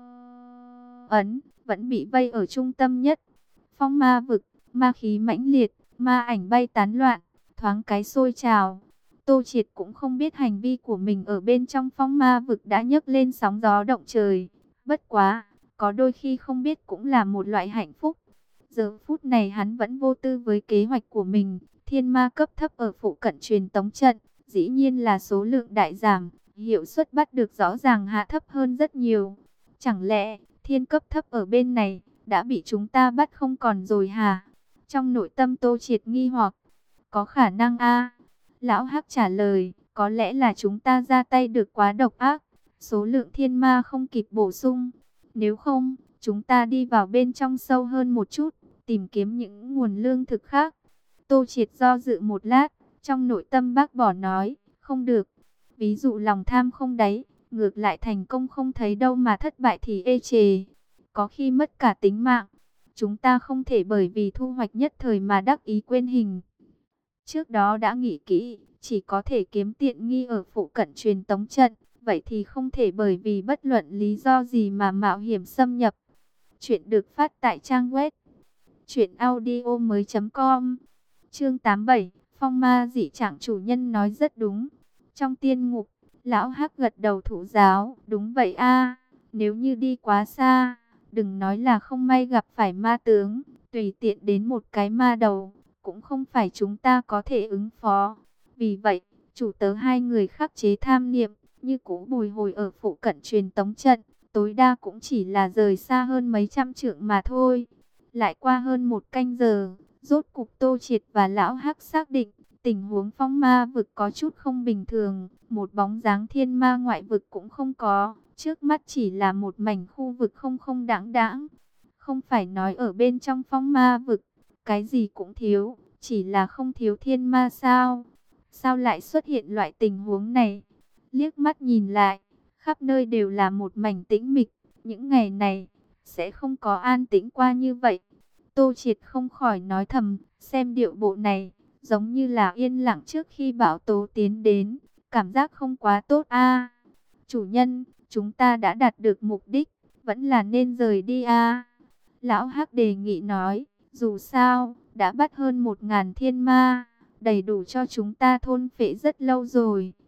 A: ấn, vẫn bị vây ở trung tâm nhất. Phong ma vực, ma khí mãnh liệt, ma ảnh bay tán loạn, thoáng cái sôi trào. Tô Triệt cũng không biết hành vi của mình ở bên trong phong ma vực đã nhấc lên sóng gió động trời. Bất quá, có đôi khi không biết cũng là một loại hạnh phúc. Giờ phút này hắn vẫn vô tư với kế hoạch của mình. Thiên ma cấp thấp ở phụ cận truyền tống trận, dĩ nhiên là số lượng đại giảm, hiệu suất bắt được rõ ràng hạ thấp hơn rất nhiều. Chẳng lẽ thiên cấp thấp ở bên này đã bị chúng ta bắt không còn rồi hả? Trong nội tâm Tô Triệt nghi hoặc, có khả năng a. Lão Hắc trả lời, có lẽ là chúng ta ra tay được quá độc ác, số lượng thiên ma không kịp bổ sung. Nếu không, chúng ta đi vào bên trong sâu hơn một chút, tìm kiếm những nguồn lương thực khác. Tô Triệt do dự một lát, trong nội tâm bác bỏ nói, không được. Ví dụ lòng tham không đáy, ngược lại thành công không thấy đâu mà thất bại thì ê chề. Có khi mất cả tính mạng. Chúng ta không thể bởi vì thu hoạch nhất thời mà đắc ý quên hình. Trước đó đã nghĩ kỹ, chỉ có thể kiếm tiện nghi ở phụ cận truyền tống trận. Vậy thì không thể bởi vì bất luận lý do gì mà mạo hiểm xâm nhập. Chuyện được phát tại trang web truyện audio mới chấm com. Chương tám mươi bảy, Phong ma dị trạng, chủ nhân nói rất đúng. Trong tiên ngục, Lão Hắc gật đầu thủ giáo, đúng vậy a, nếu như đi quá xa, đừng nói là không may gặp phải ma tướng, tùy tiện đến một cái ma đầu, cũng không phải chúng ta có thể ứng phó. Vì vậy, chủ tớ hai người khắc chế tham niệm, như cũ bồi hồi ở phụ cận truyền tống trận, tối đa cũng chỉ là rời xa hơn mấy trăm trượng mà thôi. Lại qua hơn một canh giờ, rốt cục Tô Triệt và Lão Hắc xác định, tình huống phong ma vực có chút không bình thường, một bóng dáng thiên ma ngoại vực cũng không có, trước mắt chỉ là một mảnh khu vực không không đãng đãng. Không phải nói ở bên trong phong ma vực, cái gì cũng thiếu, chỉ là không thiếu thiên ma sao? Sao lại xuất hiện loại tình huống này? Liếc mắt nhìn lại, khắp nơi đều là một mảnh tĩnh mịch, những ngày này sẽ không có an tĩnh qua như vậy. Tô Triệt không khỏi nói thầm, xem điệu bộ này, giống như là yên lặng trước khi bão tố tiến đến, cảm giác không quá tốt a. Chủ nhân, chúng ta đã đạt được mục đích, vẫn là nên rời đi a. Lão Hắc đề nghị nói, dù sao, đã bắt hơn một ngàn thiên ma, đầy đủ cho chúng ta thôn phệ rất lâu rồi,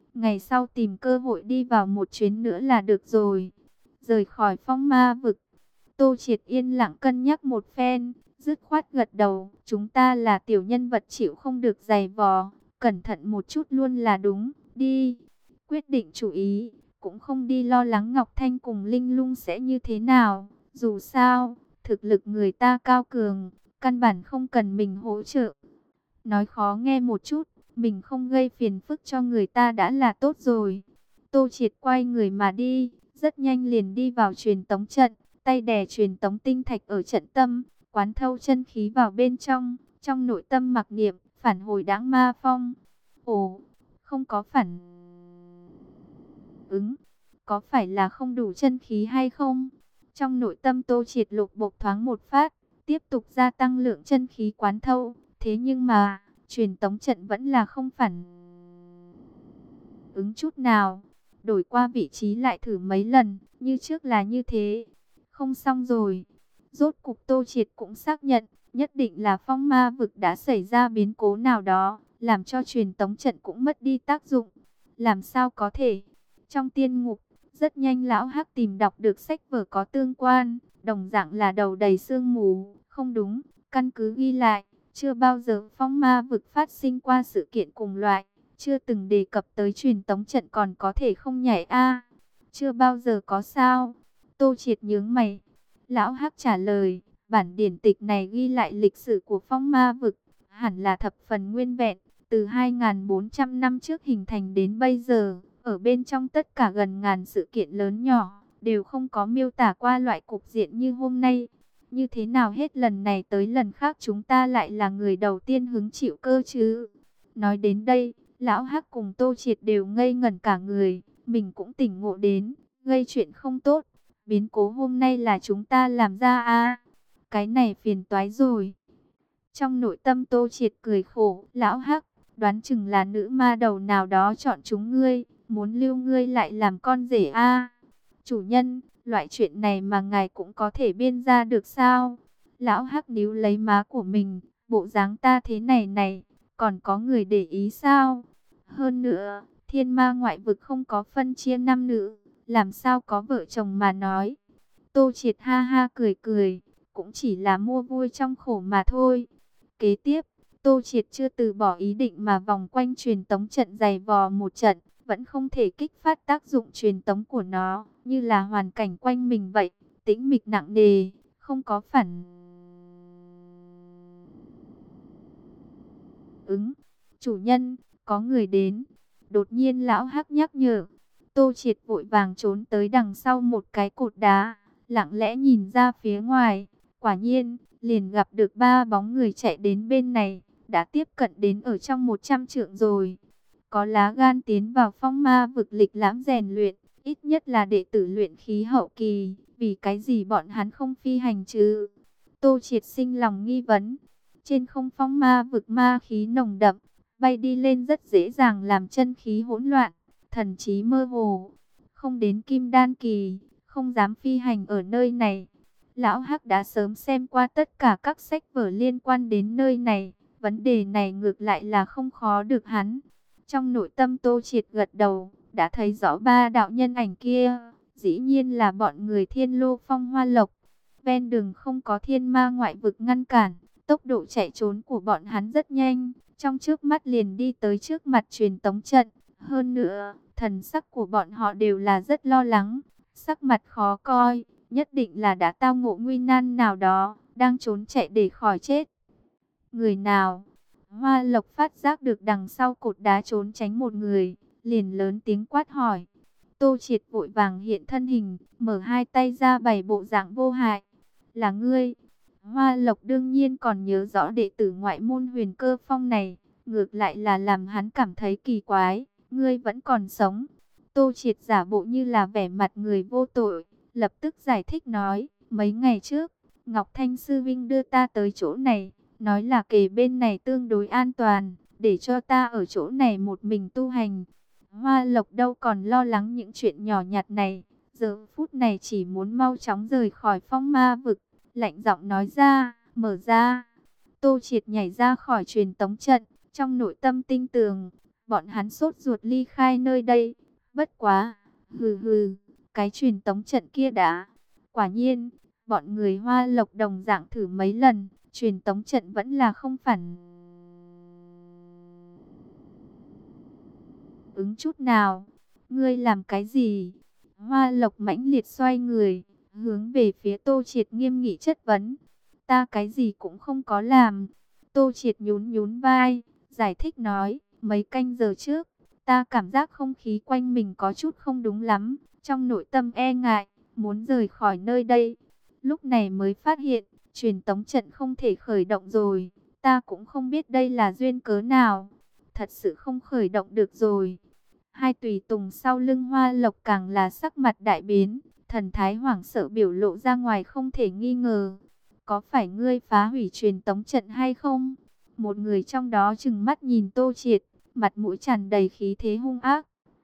A: Ngày sau tìm cơ hội đi vào một chuyến nữa là được rồi. Rời khỏi phong ma vực, Tô Triệt yên lặng cân nhắc một phen, dứt khoát gật đầu. Chúng ta là tiểu nhân vật chịu không được giày vò, cẩn thận một chút luôn là đúng. Đi, quyết định chủ ý, cũng không đi lo lắng Ngọc Thanh cùng Linh Lung sẽ như thế nào. Dù sao, thực lực người ta cao cường, căn bản không cần mình hỗ trợ. Nói khó nghe một chút, mình không gây phiền phức cho người ta đã là tốt rồi. Tô Triệt quay người mà đi, rất nhanh liền đi vào truyền tống trận, tay đè truyền tống tinh thạch ở trận tâm, quán thâu chân khí vào bên trong, trong nội tâm mặc niệm, phản hồi đãng ma phong. Ồ, không có phản ứng, có phải là không đủ chân khí hay không? Trong nội tâm Tô Triệt lục bộc thoáng một phát, tiếp tục gia tăng lượng chân khí quán thâu, thế nhưng mà truyền tống trận vẫn là không phản ứng chút nào. Đổi qua vị trí lại thử mấy lần, như trước là như thế. Không xong rồi. Rốt cục Tô Triệt cũng xác nhận, nhất định là phong ma vực đã xảy ra biến cố nào đó, làm cho truyền tống trận cũng mất đi tác dụng. Làm sao có thể? Trong tiên ngục, rất nhanh lão Hắc tìm đọc được sách vở có tương quan, đồng dạng là đầu đầy sương mù. Không đúng, căn cứ ghi lại, chưa bao giờ phong ma vực phát sinh qua sự kiện cùng loại. Chưa từng đề cập tới truyền tống trận còn có thể không nhảy a? Chưa bao giờ có sao? Tô Triệt nhướng mày. Lão Hắc trả lời, bản điển tịch này ghi lại lịch sử của phong ma vực, hẳn là thập phần nguyên vẹn, từ hai nghìn bốn trăm năm trước hình thành đến bây giờ, ở bên trong tất cả gần ngàn sự kiện lớn nhỏ, đều không có miêu tả qua loại cục diện như hôm nay. Như thế nào hết lần này tới lần khác chúng ta lại là người đầu tiên hứng chịu cơ chứ? Nói đến đây, Lão Hắc cùng Tô Triệt đều ngây ngẩn cả người, mình cũng tỉnh ngộ đến, gây chuyện không tốt. Biến cố hôm nay là chúng ta làm ra à? Cái này phiền toái rồi. Trong nội tâm Tô Triệt cười khổ, Lão Hắc, đoán chừng là nữ ma đầu nào đó chọn chúng ngươi, muốn lưu ngươi lại làm con rể a. Chủ nhân, loại chuyện này mà ngài cũng có thể biên ra được sao? Lão Hắc níu lấy má của mình, bộ dáng ta thế này này, còn có người để ý sao? Hơn nữa, thiên ma ngoại vực không có phân chia nam nữ, làm sao có vợ chồng mà nói. Tô Triệt ha ha cười cười, cũng chỉ là mua vui trong khổ mà thôi. Kế tiếp, Tô Triệt chưa từ bỏ ý định mà vòng quanh truyền tống trận giày vò một trận, vẫn không thể kích phát tác dụng truyền tống của nó, như là hoàn cảnh quanh mình vậy, tĩnh mịch nặng nề, không có phản ứng. Chủ nhân, có người đến. Đột nhiên lão Hắc nhắc nhở. Tô Triệt vội vàng trốn tới đằng sau một cái cột đá, lặng lẽ nhìn ra phía ngoài. Quả nhiên, liền gặp được ba bóng người chạy đến bên này, đã tiếp cận đến ở trong một trăm trượng rồi. Có lá gan tiến vào phong ma vực lịch lãm rèn luyện, ít nhất là đệ tử luyện khí hậu kỳ, vì cái gì bọn hắn không phi hành chứ? Tô Triệt sinh lòng nghi vấn. Trên không phong ma vực ma khí nồng đậm, bay đi lên rất dễ dàng làm chân khí hỗn loạn, thần trí mơ hồ. Không đến kim đan kỳ, không dám phi hành ở nơi này. Lão Hắc đã sớm xem qua tất cả các sách vở liên quan đến nơi này, vấn đề này ngược lại là không khó được hắn. Trong nội tâm Tô Triệt gật đầu, đã thấy rõ ba đạo nhân ảnh kia, dĩ nhiên là bọn người Thiên Lô Phong Hoa Lộc. Ven đường không có thiên ma ngoại vực ngăn cản, tốc độ chạy trốn của bọn hắn rất nhanh, trong trước mắt liền đi tới trước mặt truyền tống trận. Hơn nữa, thần sắc của bọn họ đều là rất lo lắng, sắc mặt khó coi, nhất định là đã tao ngộ nguy nan nào đó, đang trốn chạy để khỏi chết. Người nào? Hoa Lộc phát giác được đằng sau cột đá trốn tránh một người, liền lớn tiếng quát hỏi. Tô Triệt vội vàng hiện thân hình, mở hai tay ra bày bộ dạng vô hại. Là ngươi? Hoa Lộc đương nhiên còn nhớ rõ đệ tử ngoại môn Huyền Cơ Phong này, ngược lại là làm hắn cảm thấy kỳ quái. Ngươi vẫn còn sống. Tô Triệt giả bộ như là vẻ mặt người vô tội, lập tức giải thích nói, mấy ngày trước, Ngọc Thanh Sư Vinh đưa ta tới chỗ này, nói là kề bên này tương đối an toàn, để cho ta ở chỗ này một mình tu hành. Hoa Lộc đâu còn lo lắng những chuyện nhỏ nhặt này, giờ phút này chỉ muốn mau chóng rời khỏi phong ma vực, lạnh giọng nói ra, mở ra. Tô Triệt nhảy ra khỏi truyền tống trận, trong nội tâm tinh tường, bọn hắn sốt ruột ly khai nơi đây. Bất quá, hừ hừ, cái truyền tống trận kia đã. Quả nhiên, bọn người Hoa Lộc đồng dạng thử mấy lần, truyền tống trận vẫn là không phản ứng chút nào. Ngươi làm cái gì? Hoa Lộc mãnh liệt xoay người, hướng về phía Tô Triệt nghiêm nghị chất vấn. Ta cái gì cũng không có làm. Tô Triệt nhún nhún vai, giải thích nói, mấy canh giờ trước, ta cảm giác không khí quanh mình có chút không đúng lắm, trong nội tâm e ngại, muốn rời khỏi nơi đây. Lúc này mới phát hiện, truyền tống trận không thể khởi động rồi, ta cũng không biết đây là duyên cớ nào. Thật sự không khởi động được rồi. Hai tùy tùng sau lưng Hoa Lộc càng là sắc mặt đại biến, thần thái hoảng sợ biểu lộ ra ngoài không thể nghi ngờ. Có phải ngươi phá hủy truyền tống trận hay không? Một người trong đó trừng mắt nhìn Tô Triệt, mặt mũi tràn đầy khí thế hung ác.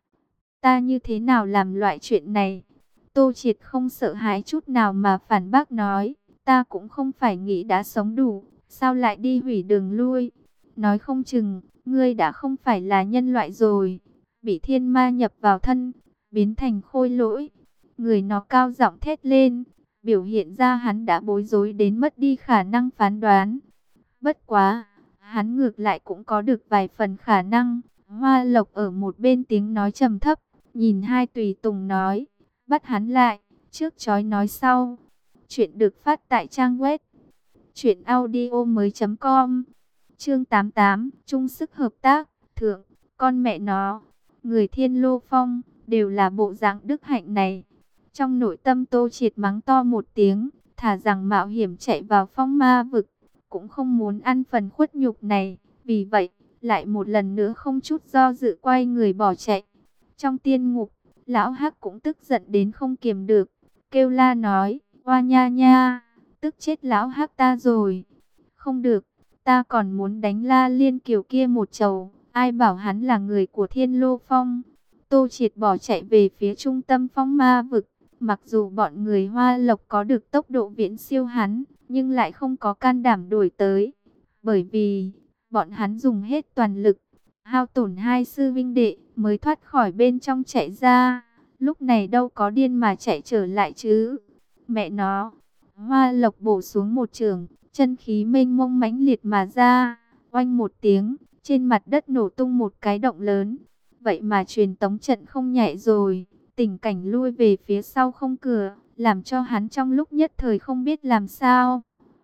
A: Ta như thế nào làm loại chuyện này? Tô Triệt không sợ hãi chút nào mà phản bác nói, ta cũng không phải nghĩ đã sống đủ, sao lại đi hủy đường lui? Nói không chừng, ngươi đã không phải là nhân loại rồi, bị thiên ma nhập vào thân, biến thành khôi lỗi. Người nó cao giọng thét lên, biểu hiện ra hắn đã bối rối đến mất đi khả năng phán đoán. Bất quá, hắn ngược lại cũng có được vài phần khả năng. Hoa Lộc ở một bên tiếng nói trầm thấp, nhìn hai tùy tùng nói, bắt hắn lại, trước chói nói sau. Chuyện được phát tại trang web truyện audio mới chấm com. Chương tám mươi tám, chung sức hợp tác, thượng, con mẹ nó, người Thiên Lô Phong, đều là bộ dạng đức hạnh này. Trong nội tâm Tô Triệt mắng to một tiếng, thà rằng mạo hiểm chạy vào phong ma vực, cũng không muốn ăn phần khuất nhục này. Vì vậy, lại một lần nữa không chút do dự quay người bỏ chạy. Trong tiên ngục, lão Hắc cũng tức giận đến không kiềm được, kêu la nói, oa nha nha, tức chết lão Hắc ta rồi. Không được, ta còn muốn đánh La Liên Kiều kia một trầu, ai bảo hắn là người của Thiên Lô Phong. Tô Triệt bỏ chạy về phía trung tâm phong ma vực. Mặc dù bọn người Hoa Lộc có được tốc độ viễn siêu hắn, nhưng lại không có can đảm đuổi tới. Bởi vì, bọn hắn dùng hết toàn lực, hao tổn hai sư vinh đệ, mới thoát khỏi bên trong chạy ra. Lúc này đâu có điên mà chạy trở lại chứ. Mẹ nó, Hoa Lộc bổ xuống một trường, chân khí mênh mông mãnh liệt mà ra. Oanh một tiếng, trên mặt đất nổ tung một cái động lớn. Vậy mà truyền tống trận không nhạy rồi. Tình cảnh lui về phía sau không cửa, làm cho hắn trong lúc nhất thời không biết làm sao.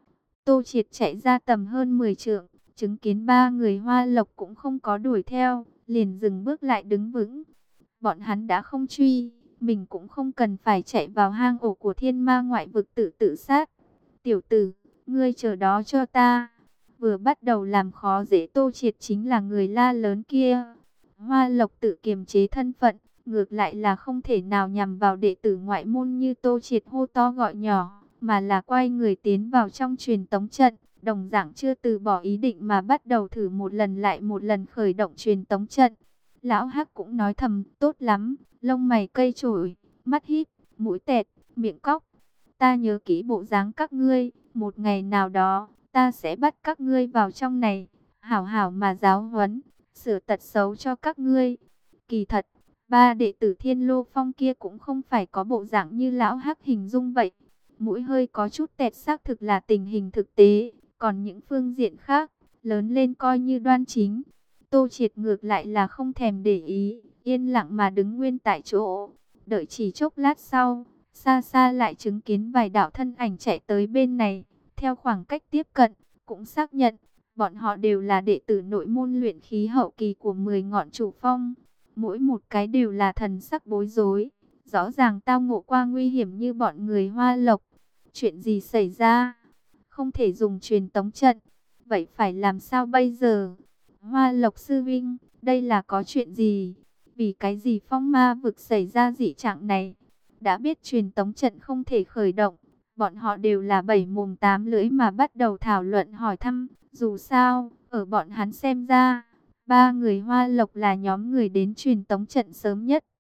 A: Tô Triệt chạy ra tầm hơn mười trượng, chứng kiến ba người Hoa Lộc cũng không có đuổi theo, liền dừng bước lại đứng vững. Bọn hắn đã không truy, mình cũng không cần phải chạy vào hang ổ của thiên ma ngoại vực tự tự sát. Tiểu tử, ngươi chờ đó cho ta. Vừa bắt đầu làm khó dễ Tô Triệt chính là người la lớn kia. Hoa Lộc tự kiềm chế thân phận, ngược lại là không thể nào nhằm vào đệ tử ngoại môn như Tô Triệt hô to gọi nhỏ, mà là quay người tiến vào trong truyền tống trận, đồng dạng chưa từ bỏ ý định mà bắt đầu thử một lần lại một lần khởi động truyền tống trận. Lão Hắc cũng nói thầm, tốt lắm, lông mày cây chổi, mắt híp, mũi tẹt, miệng cóc. Ta nhớ kỹ bộ dáng các ngươi, một ngày nào đó, ta sẽ bắt các ngươi vào trong này, hảo hảo mà giáo huấn, sửa tật xấu cho các ngươi. Kỳ thật, ba đệ tử Thiên Lô Phong kia cũng không phải có bộ dạng như lão Hắc hình dung vậy. Mũi hơi có chút tẹt xác thực là tình hình thực tế, còn những phương diện khác, lớn lên coi như đoan chính. Tô Triệt ngược lại là không thèm để ý, yên lặng mà đứng nguyên tại chỗ. Đợi chỉ chốc lát sau, xa xa lại chứng kiến vài đạo thân ảnh chạy tới bên này. Theo khoảng cách tiếp cận, cũng xác nhận, bọn họ đều là đệ tử nội môn luyện khí hậu kỳ của mười ngọn chủ phong. Mỗi một cái đều là thần sắc bối rối, rõ ràng tao ngộ qua nguy hiểm như bọn người Hoa Lộc. Chuyện gì xảy ra? Không thể dùng truyền tống trận, vậy phải làm sao bây giờ? Hoa Lộc sư vinh, đây là có chuyện gì? Vì cái gì phong ma vực xảy ra dị trạng này? Đã biết truyền tống trận không thể khởi động, bọn họ đều là bảy mồm tám lưỡi mà bắt đầu thảo luận hỏi thăm. Dù sao, ở bọn hắn xem ra, ba người Hoa Lộc là nhóm người đến truyền tống trận sớm nhất.